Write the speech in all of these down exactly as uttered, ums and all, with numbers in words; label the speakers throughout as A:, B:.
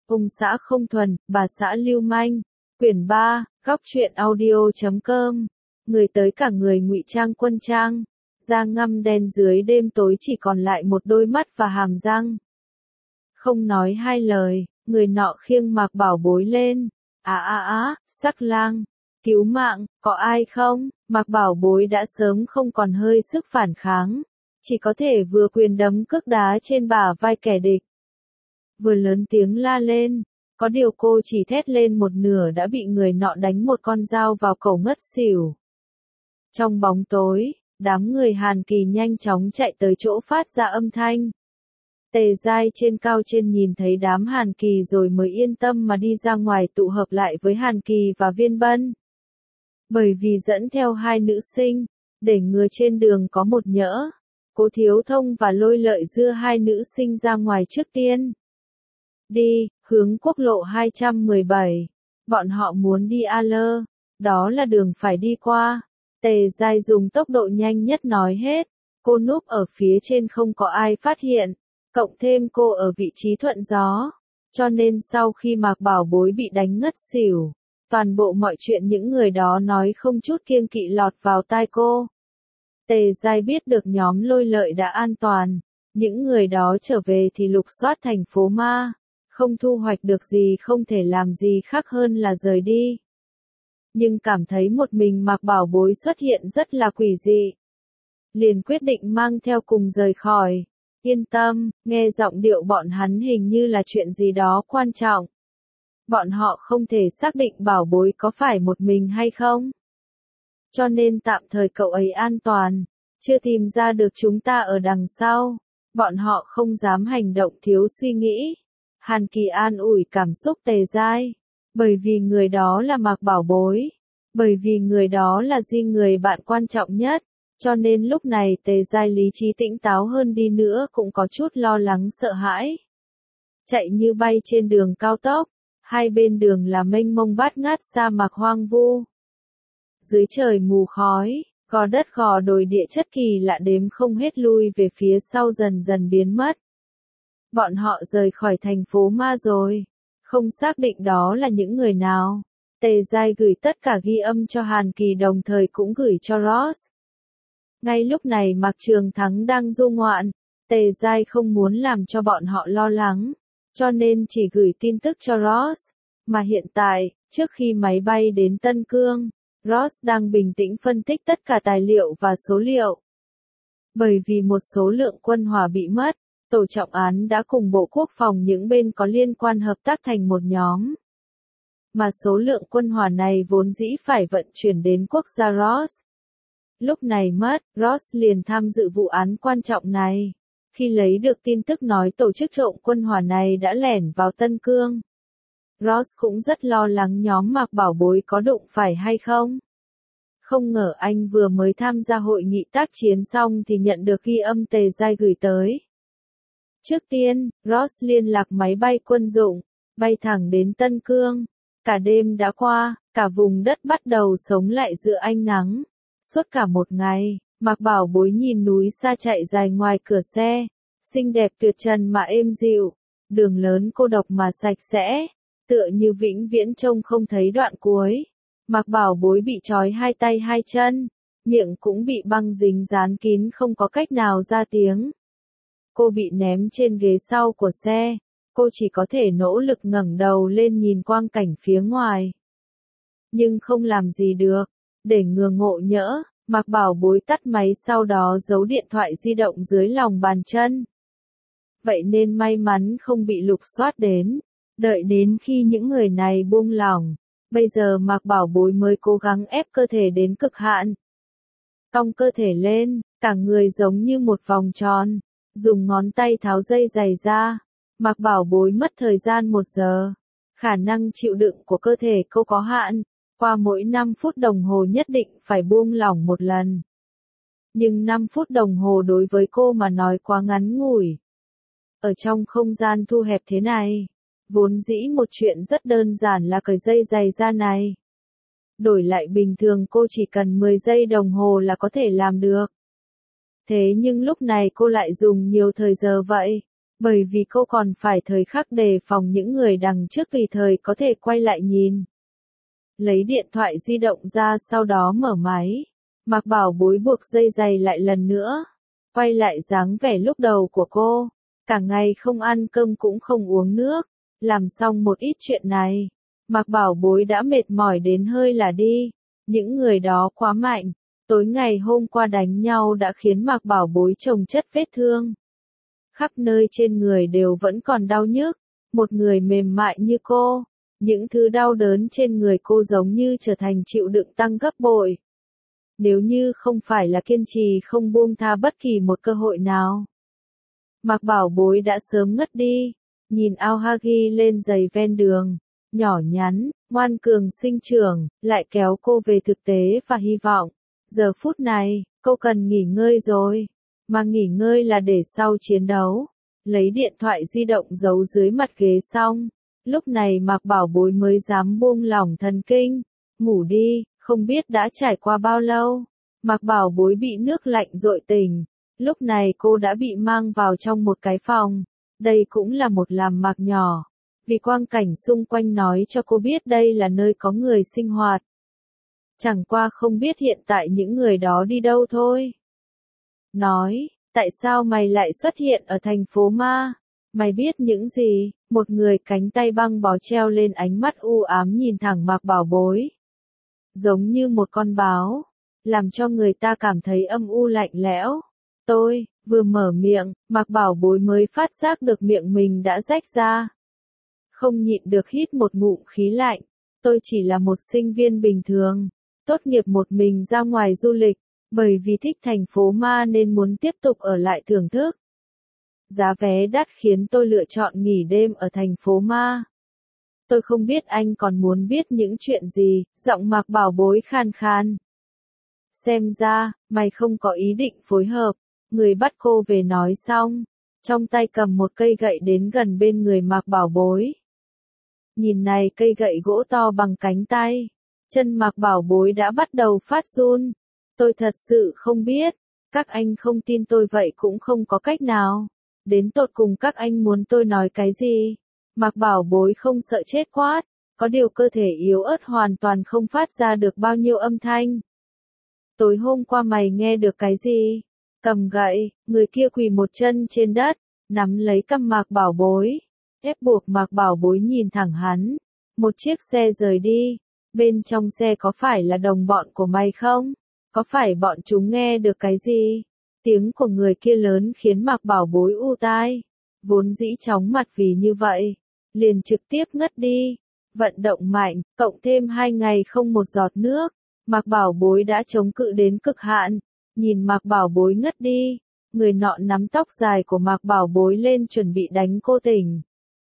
A: Ông xã không thuần, bà xã lưu manh. Quyển ba, góc truyện audio chấm com. Người tới cả người ngụy trang quân trang. Da ngăm đen dưới đêm tối chỉ còn lại một đôi mắt và hàm răng. Không nói hai lời, người nọ khiêng Mạc Bảo Bối lên. Á á á, Sắc Lang, cứu mạng, có ai không? Mạc Bảo Bối đã sớm không còn hơi sức phản kháng. Chỉ có thể vừa quyền đấm cước đá trên bả vai kẻ địch. Vừa lớn tiếng la lên, có điều cô chỉ thét lên một nửa đã bị người nọ đánh một con dao vào cổ ngất xỉu. Trong bóng tối, đám người Hàn Kỳ nhanh chóng chạy tới chỗ phát ra âm thanh. Tề Giai trên cao trên nhìn thấy đám Hàn Kỳ rồi mới yên tâm mà đi ra ngoài tụ hợp lại với Hàn Kỳ và Viên Bân. Bởi vì dẫn theo hai nữ sinh, để ngừa trên đường có một nhỡ, Cố Thiếu Thông và Lôi Lợi đưa hai nữ sinh ra ngoài trước tiên. Đi, hướng quốc lộ hai trăm mười bảy. Bọn họ muốn đi A Lơ, đó là đường phải đi qua. Tề Giai dùng tốc độ nhanh nhất nói hết. Cô núp ở phía trên không có ai phát hiện, cộng thêm cô ở vị trí thuận gió. Cho nên sau khi Mạc Bảo Bối bị đánh ngất xỉu, toàn bộ mọi chuyện những người đó nói không chút kiêng kỵ lọt vào tai cô. Tề Giai biết được nhóm Lôi Lợi đã an toàn. Những người đó trở về thì lục soát thành phố ma. Không thu hoạch được gì không thể làm gì khác hơn là rời đi. Nhưng cảm thấy một mình Mạc Bảo Bối xuất hiện rất là quỷ dị. Liền quyết định mang theo cùng rời khỏi. Yên tâm, nghe giọng điệu bọn hắn hình như là chuyện gì đó quan trọng. Bọn họ không thể xác định Bảo Bối có phải một mình hay không. Cho nên tạm thời cậu ấy an toàn. Chưa tìm ra được chúng ta ở đằng sau. Bọn họ không dám hành động thiếu suy nghĩ. Hàn Kỳ an ủi cảm xúc Tề Giai. Bởi vì người đó là Mạc Bảo Bối. Bởi vì người đó là Di người bạn quan trọng nhất. Cho nên lúc này Tề Giai lý trí tỉnh táo hơn đi nữa cũng có chút lo lắng sợ hãi. Chạy như bay trên đường cao tốc. Hai bên đường là mênh mông bát ngát sa mạc hoang vu. Dưới trời mù khói, gò đất gò đồi địa chất kỳ lạ đếm không hết lui về phía sau dần dần biến mất. Bọn họ rời khỏi thành phố ma rồi. Không xác định đó là những người nào. Tề Giai gửi tất cả ghi âm cho Hàn Kỳ đồng thời cũng gửi cho Ross. Ngay lúc này Mạc Trường Thắng đang du ngoạn. Tề Giai không muốn làm cho bọn họ lo lắng. Cho nên chỉ gửi tin tức cho Ross. Mà hiện tại, trước khi máy bay đến Tân Cương, Ross đang bình tĩnh phân tích tất cả tài liệu và số liệu. Bởi vì một số lượng quân hỏa bị mất, Tổ trọng án đã cùng Bộ Quốc phòng những bên có liên quan hợp tác thành một nhóm. Mà số lượng quân hỏa này vốn dĩ phải vận chuyển đến quốc gia Ross. Lúc này mất, Ross liền tham dự vụ án quan trọng này. Khi lấy được tin tức nói tổ chức trộm quân hỏa này đã lẻn vào Tân Cương. Ross cũng rất lo lắng nhóm Mạc Bảo Bối có đụng phải hay không. Không ngờ anh vừa mới tham gia hội nghị tác chiến xong thì nhận được ghi âm Tề Giai gửi tới. Trước tiên, Ross liên lạc máy bay quân dụng, bay thẳng đến Tân Cương. Cả đêm đã qua, cả vùng đất bắt đầu sống lại giữa ánh nắng. Suốt cả một ngày, Mạc Bảo Bối nhìn núi xa chạy dài ngoài cửa xe. Xinh đẹp tuyệt trần mà êm dịu. Đường lớn cô độc mà sạch sẽ. Tựa như vĩnh viễn trông không thấy đoạn cuối. Mạc Bảo Bối bị trói hai tay hai chân. Miệng cũng bị băng dính dán kín không có cách nào ra tiếng. Cô bị ném trên ghế sau của xe. Cô chỉ có thể nỗ lực ngẩng đầu lên nhìn quang cảnh phía ngoài. Nhưng không làm gì được. Để ngừa ngộ nhỡ, Mạc Bảo Bối tắt máy sau đó giấu điện thoại di động dưới lòng bàn chân. Vậy nên may mắn không bị lục soát đến. Đợi đến khi những người này buông lỏng. Bây giờ Mạc Bảo Bối mới cố gắng ép cơ thể đến cực hạn. Cong cơ thể lên, cả người giống như một vòng tròn. Dùng ngón tay tháo dây giày ra. Mạc Bảo Bối mất thời gian một giờ. Khả năng chịu đựng của cơ thể cô có hạn. Qua mỗi năm phút đồng hồ nhất định phải buông lỏng một lần. Nhưng năm phút đồng hồ đối với cô mà nói quá ngắn ngủi. Ở trong không gian thu hẹp thế này, vốn dĩ một chuyện rất đơn giản là cởi dây giày ra này. Đổi lại bình thường cô chỉ cần mười giây đồng hồ là có thể làm được. Thế nhưng lúc này cô lại dùng nhiều thời giờ vậy. Bởi vì cô còn phải thời khắc đề phòng những người đằng trước tùy thời có thể quay lại nhìn. Lấy điện thoại di động ra sau đó mở máy. Mạc Bảo Bối buộc dây giày lại lần nữa. Quay lại dáng vẻ lúc đầu của cô. Cả ngày không ăn cơm cũng không uống nước. Làm xong một ít chuyện này. Mạc Bảo Bối đã mệt mỏi đến hơi là đi. Những người đó quá mạnh. Tối ngày hôm qua đánh nhau đã khiến Mạc Bảo Bối chồng chất vết thương. Khắp nơi trên người đều vẫn còn đau nhức. Một người mềm mại như cô. Những thứ đau đớn trên người cô giống như trở thành chịu đựng tăng gấp bội. Nếu như không phải là kiên trì không buông tha bất kỳ một cơ hội nào. Mạc Bảo Bối đã sớm ngất đi. Nhìn Aohagi lên giày ven đường. Nhỏ nhắn, ngoan cường sinh trưởng, lại kéo cô về thực tế và hy vọng. Giờ phút này, cô cần nghỉ ngơi rồi. Mà nghỉ ngơi là để sau chiến đấu. Lấy điện thoại di động giấu dưới mặt ghế xong. Lúc này Mạc Bảo Bối mới dám buông lỏng thần kinh. Ngủ đi, không biết đã trải qua bao lâu. Mạc Bảo Bối bị nước lạnh dội tỉnh. Lúc này cô đã bị mang vào trong một cái phòng. Đây cũng là một làm mạc nhỏ. Vì quang cảnh xung quanh nói cho cô biết đây là nơi có người sinh hoạt. Chẳng qua không biết hiện tại những người đó đi đâu thôi. Nói, tại sao mày lại xuất hiện ở thành phố ma? Mày biết những gì? Một người cánh tay băng bó treo lên ánh mắt u ám nhìn thẳng Mạc Bảo Bối. Giống như một con báo. Làm cho người ta cảm thấy âm u lạnh lẽo. Tôi, vừa mở miệng, Mạc Bảo Bối mới phát giác được miệng mình đã rách ra. Không nhịn được hít một ngụm khí lạnh. Tôi chỉ là một sinh viên bình thường. Tốt nghiệp một mình ra ngoài du lịch. Bởi vì thích thành phố ma nên muốn tiếp tục ở lại thưởng thức. Giá vé đắt khiến tôi lựa chọn nghỉ đêm ở thành phố ma. Tôi không biết anh còn muốn biết những chuyện gì, giọng Mạc Bảo Bối khan khan. Xem ra, mày không có ý định phối hợp. Người bắt cô về nói xong. Trong tay cầm một cây gậy đến gần bên người Mạc Bảo Bối. Nhìn này cây gậy gỗ to bằng cánh tay. Chân Mạc Bảo Bối đã bắt đầu phát run. Tôi thật sự không biết. Các anh không tin tôi vậy cũng không có cách nào. Đến tột cùng các anh muốn tôi nói cái gì? Mạc Bảo Bối không sợ chết quát. Có điều cơ thể yếu ớt hoàn toàn không phát ra được bao nhiêu âm thanh. Tối hôm qua mày nghe được cái gì? Cầm gậy, người kia quỳ một chân trên đất, nắm lấy cằm Mạc Bảo Bối. Ép buộc Mạc Bảo Bối nhìn thẳng hắn. Một chiếc xe rời đi. Bên trong xe có phải là đồng bọn của mày không? Có phải bọn chúng nghe được cái gì? Tiếng của người kia lớn khiến Mạc Bảo Bối u tai. Vốn dĩ chóng mặt vì như vậy. Liền trực tiếp ngất đi. Vận động mạnh, cộng thêm hai ngày không một giọt nước. Mạc Bảo Bối đã chống cự đến cực hạn. Nhìn Mạc Bảo Bối ngất đi. Người nọ nắm tóc dài của Mạc Bảo Bối lên chuẩn bị đánh cô tỉnh.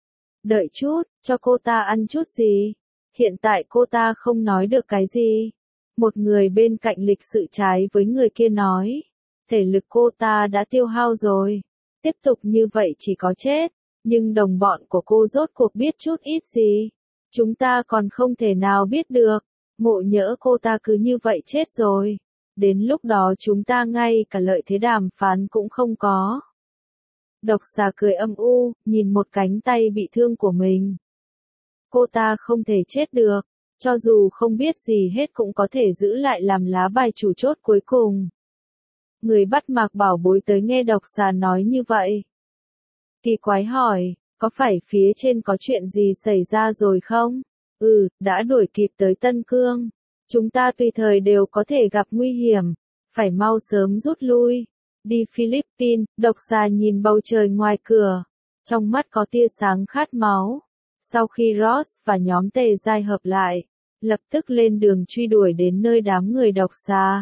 A: Đợi chút, cho cô ta ăn chút gì? Hiện tại cô ta không nói được cái gì. Một người bên cạnh lịch sự trái với người kia nói. Thể lực cô ta đã tiêu hao rồi. Tiếp tục như vậy chỉ có chết. Nhưng đồng bọn của cô rốt cuộc biết chút ít gì. Chúng ta còn không thể nào biết được. Ngộ nhỡ cô ta cứ như vậy chết rồi. Đến lúc đó chúng ta ngay cả lợi thế đàm phán cũng không có. Độc xà cười âm u, nhìn một cánh tay bị thương của mình. Cô ta không thể chết được. Cho dù không biết gì hết cũng có thể giữ lại làm lá bài chủ chốt cuối cùng. Người bắt Mạc Bảo Bối tới nghe độc xà nói như vậy. Kỳ quái hỏi, có phải phía trên có chuyện gì xảy ra rồi không? Ừ, đã đuổi kịp tới Tân Cương. Chúng ta tùy thời đều có thể gặp nguy hiểm. Phải mau sớm rút lui. Đi Philippines, độc xà nhìn bầu trời ngoài cửa. Trong mắt có tia sáng khát máu. Sau khi Ross và nhóm Tề Giai hợp lại, lập tức lên đường truy đuổi đến nơi đám người độc xà.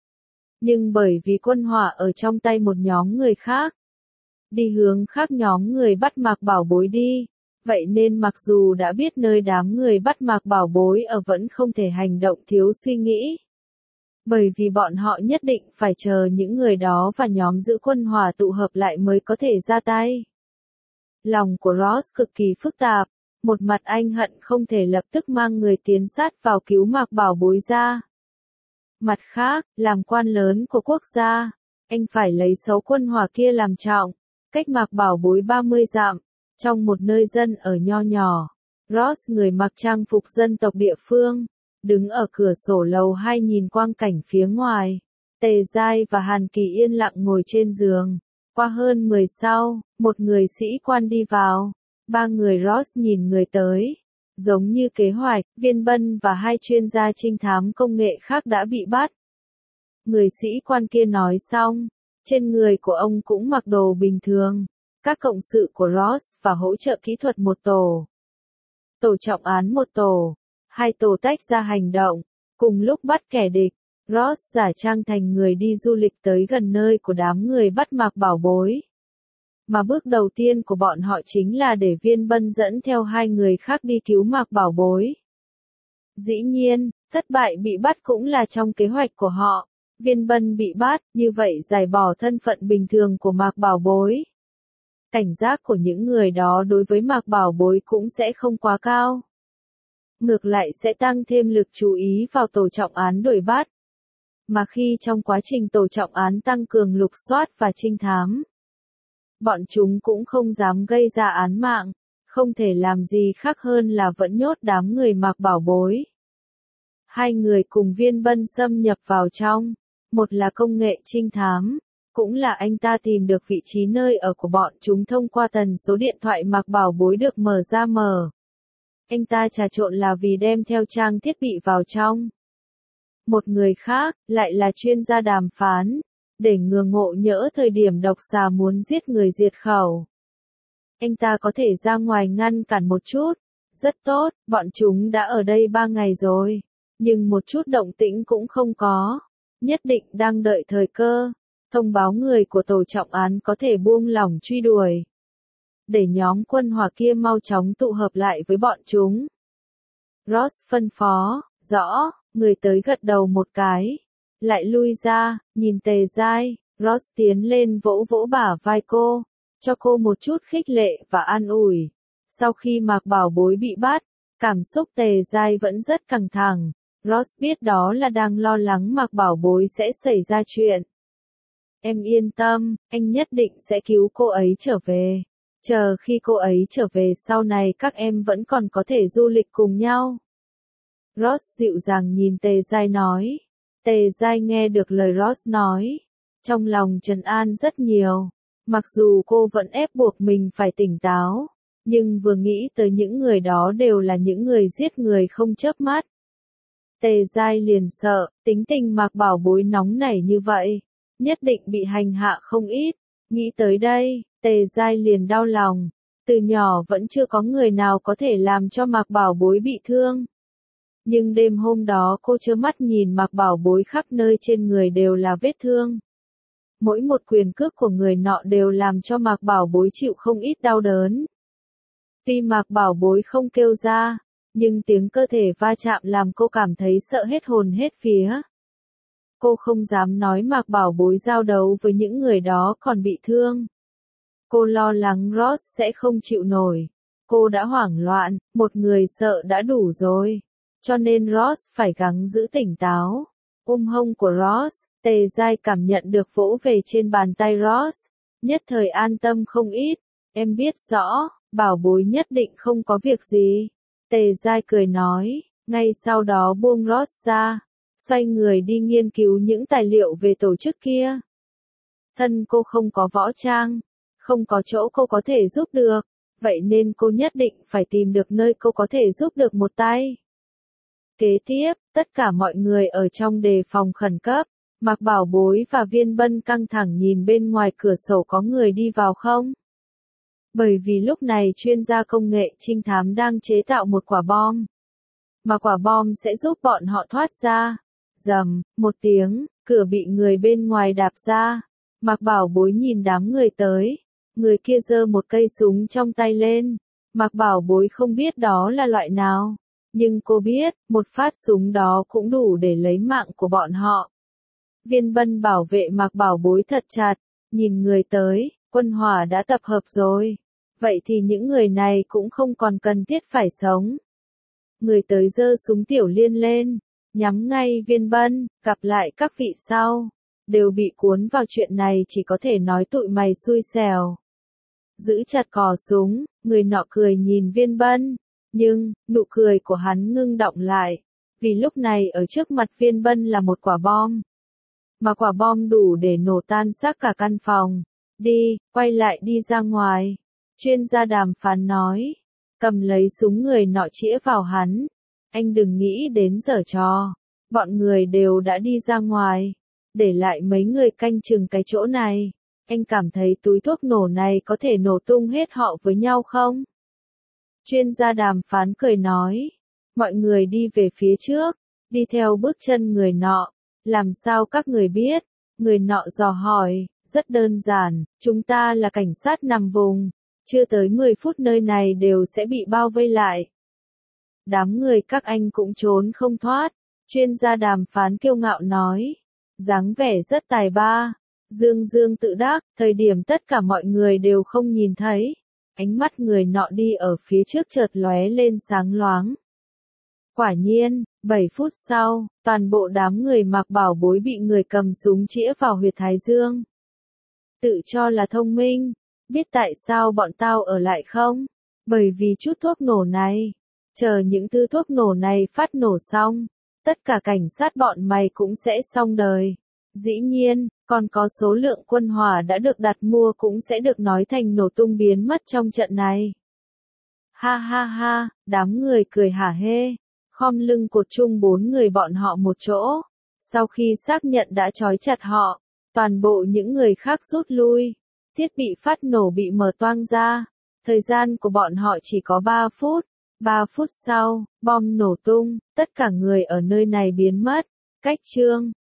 A: Nhưng bởi vì quân hỏa ở trong tay một nhóm người khác, đi hướng khác nhóm người bắt Mạc Bảo Bối đi, vậy nên mặc dù đã biết nơi đám người bắt Mạc Bảo Bối ở vẫn không thể hành động thiếu suy nghĩ. Bởi vì bọn họ nhất định phải chờ những người đó và nhóm giữ quân hỏa tụ hợp lại mới có thể ra tay. Lòng của Ross cực kỳ phức tạp. Một mặt anh hận không thể lập tức mang người tiến sát vào cứu Mạc Bảo Bối ra. Mặt khác, làm quan lớn của quốc gia, anh phải lấy xấu quân hỏa kia làm trọng. cách Mạc Bảo Bối ba mươi dặm, trong một nơi dân ở nho nhỏ. Ross, người mặc trang phục dân tộc địa phương, đứng ở cửa sổ lầu hai nhìn quang cảnh phía ngoài. Tề Giai và Hàn Kỳ yên lặng ngồi trên giường. Qua hơn mười sau, một người sĩ quan đi vào. Ba người Ross nhìn người tới. Giống như kế hoạch, Viên Bân và hai chuyên gia trinh thám công nghệ khác đã bị bắt. Người sĩ quan kia nói xong, trên người của ông cũng mặc đồ bình thường. Các cộng sự của Ross và hỗ trợ kỹ thuật một tổ. Tổ trọng án một tổ. Hai tổ tách ra hành động, cùng lúc bắt kẻ địch. Ross giả trang thành người đi du lịch tới gần nơi của đám người bắt Mạc Bảo Bối. Mà bước đầu tiên của bọn họ chính là để Viên Bân dẫn theo hai người khác đi cứu Mạc Bảo Bối. Dĩ nhiên, thất bại bị bắt cũng là trong kế hoạch của họ. Viên Bân bị bắt, như vậy giải bỏ thân phận bình thường của Mạc Bảo Bối. Cảnh giác của những người đó đối với Mạc Bảo Bối cũng sẽ không quá cao. Ngược lại sẽ tăng thêm lực chú ý vào tổ trọng án đuổi bắt. Mà khi trong quá trình tổ trọng án tăng cường lục soát và trinh thám, bọn chúng cũng không dám gây ra án mạng, không thể làm gì khác hơn là vẫn nhốt đám người Mạc Bảo Bối. Hai người cùng Viên Bân xâm nhập vào trong, một là công nghệ trinh thám, cũng là anh ta tìm được vị trí nơi ở của bọn chúng thông qua tần số điện thoại Mạc Bảo Bối được mở ra mở. Anh ta trà trộn là vì đem theo trang thiết bị vào trong. Một người khác, lại là chuyên gia đàm phán, để ngừa ngộ nhỡ thời điểm độc xà muốn giết người diệt khẩu. Anh ta có thể ra ngoài ngăn cản một chút. Rất tốt, bọn chúng đã ở đây ba ngày rồi, nhưng một chút động tĩnh cũng không có. Nhất định đang đợi thời cơ, thông báo người của tổ trọng án có thể buông lỏng truy đuổi. Để nhóm quân hỏa kia mau chóng tụ hợp lại với bọn chúng. Ross phân phó, rõ, người tới gật đầu một cái. Lại lui ra, nhìn Tề Giai, Ross tiến lên vỗ vỗ bả vai cô, cho cô một chút khích lệ và an ủi. Sau khi Mạc Bảo Bối bị bắt, cảm xúc Tề Giai vẫn rất căng thẳng. Ross biết đó là đang lo lắng Mạc Bảo Bối sẽ xảy ra chuyện. Em yên tâm, anh nhất định sẽ cứu cô ấy trở về. Chờ khi cô ấy trở về sau này các em vẫn còn có thể du lịch cùng nhau. Ross dịu dàng nhìn Tề Giai nói. Tề Giai nghe được lời Ross nói. Trong lòng trấn an rất nhiều. Mặc dù cô vẫn ép buộc mình phải tỉnh táo. Nhưng vừa nghĩ tới những người đó đều là những người giết người không chớp mắt. Tề Giai liền sợ, tính tình Mạc Bảo Bối nóng nảy như vậy. Nhất định bị hành hạ không ít. Nghĩ tới đây, Tề Giai liền đau lòng. Từ nhỏ vẫn chưa có người nào có thể làm cho Mạc Bảo Bối bị thương. Nhưng đêm hôm đó cô trơ mắt nhìn Mạc Bảo Bối khắp nơi trên người đều là vết thương. Mỗi một quyền cước của người nọ đều làm cho Mạc Bảo Bối chịu không ít đau đớn. Tuy Mạc Bảo Bối không kêu ra, nhưng tiếng cơ thể va chạm làm cô cảm thấy sợ hết hồn hết vía. Cô không dám nói Mạc Bảo Bối giao đấu với những người đó còn bị thương. Cô lo lắng Ross sẽ không chịu nổi. Cô đã hoảng loạn, một người sợ đã đủ rồi. Cho nên Ross phải gắng giữ tỉnh táo. Ôm hông của Ross, Tề Giai cảm nhận được vỗ về trên bàn tay Ross. Nhất thời an tâm không ít. Em biết rõ, Bảo Bối nhất định không có việc gì. Tề Giai cười nói, ngay sau đó buông Ross ra. Xoay người đi nghiên cứu những tài liệu về tổ chức kia. Thân cô không có võ trang, không có chỗ cô có thể giúp được, vậy nên cô nhất định phải tìm được nơi cô có thể giúp được một tay. Kế tiếp, tất cả mọi người ở trong đề phòng khẩn cấp, Mạc Bảo Bối và Viên Bân căng thẳng nhìn bên ngoài cửa sổ có người đi vào không. Bởi vì lúc này chuyên gia công nghệ trinh thám đang chế tạo một quả bom. Mà quả bom sẽ giúp bọn họ thoát ra. Rầm, một tiếng, cửa bị người bên ngoài đạp ra. Mạc Bảo Bối nhìn đám người tới. Người kia giơ một cây súng trong tay lên. Mạc Bảo Bối không biết đó là loại nào. Nhưng cô biết, một phát súng đó cũng đủ để lấy mạng của bọn họ. Viên Bân bảo vệ Mạc Bảo Bối thật chặt. Nhìn người tới, quân hỏa đã tập hợp rồi. Vậy thì những người này cũng không còn cần thiết phải sống. Người tới giơ súng tiểu liên lên. Nhắm ngay Viên Bân, gặp lại các vị sau. Đều bị cuốn vào chuyện này chỉ có thể nói tụi mày xui xẻo. giữ chặt cò súng, người nọ cười nhìn Viên Bân, nhưng, nụ cười của hắn ngưng đọng lại, vì lúc này ở trước mặt Viên Bân là một quả bom. Mà quả bom đủ để nổ tan xác cả căn phòng. Đi, quay lại đi ra ngoài. Chuyên gia đàm phán nói. Cầm lấy súng người nọ chĩa vào hắn. Anh đừng nghĩ đến giở trò. Bọn người đều đã đi ra ngoài. Để lại mấy người canh chừng cái chỗ này. Anh cảm thấy túi thuốc nổ này có thể nổ tung hết họ với nhau không? Chuyên gia đàm phán cười nói. Mọi người đi về phía trước. Đi theo bước chân người nọ. Làm sao các người biết? Người nọ dò hỏi. Rất đơn giản, chúng ta là cảnh sát nằm vùng. Chưa tới mười phút nơi này đều sẽ bị bao vây lại. Đám người các anh cũng trốn không thoát. Chuyên gia đàm phán kiêu ngạo nói. Dáng vẻ rất tài ba. Dương dương tự đắc, thời điểm tất cả mọi người đều không nhìn thấy. Ánh mắt người nọ đi ở phía trước chợt lóe lên sáng loáng. Quả nhiên, bảy phút sau, toàn bộ đám người mặc bảo bối bị người cầm súng chĩa vào huyệt thái dương. Tự cho là thông minh, biết tại sao bọn tao ở lại không? Bởi vì chút thuốc nổ này. Chờ những thứ thuốc nổ này phát nổ xong, tất cả cảnh sát bọn mày cũng sẽ xong đời. Dĩ nhiên, còn có số lượng quân hỏa đã được đặt mua cũng sẽ được nói thành nổ tung biến mất trong trận này. Ha ha ha, đám người cười hả hê, khom lưng cột chung bốn người bọn họ một chỗ. Sau khi xác nhận đã trói chặt họ, toàn bộ những người khác rút lui. Thiết bị phát nổ bị mở toang ra. Thời gian của bọn họ chỉ có ba phút. ba phút sau, bom nổ tung, tất cả người ở nơi này biến mất. Cách chương